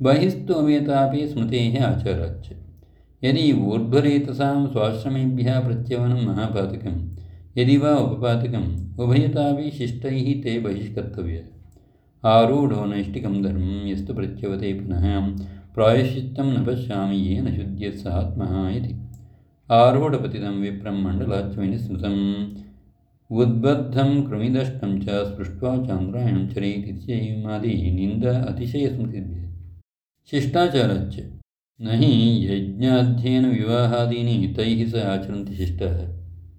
बहिस्तु अमेतापि स्मृतेः आचाराच्च। यदि ऊर्ध्वरेतसां स्वाश्रमेभ्यः प्रत्यवनं महापातकं यदि वा उपपातकम् उभयतापि शिष्टैः ते बहिष्कर्तव्यः। आरूढो नैष्टिकं धर्मं यस्तु प्रत्यवते पुनः प्रायश्चित्तं न पश्यामि येन शुद्ध्यः स आत्मः इति। आरूढपतितं विप्रं मण्डलाच्वेन स्मृतम् उद्बद्धं कृमिदष्टं च स्पृष्ट्वा चान्द्रायणं चरेत् इत्ययमादि निन्द अतिशयस्मृतिभ्यः। शिष्टाचारच्च न हि यज्ञाध्ययनविवाहादीनि तैः स आचरन्ति शिष्टाः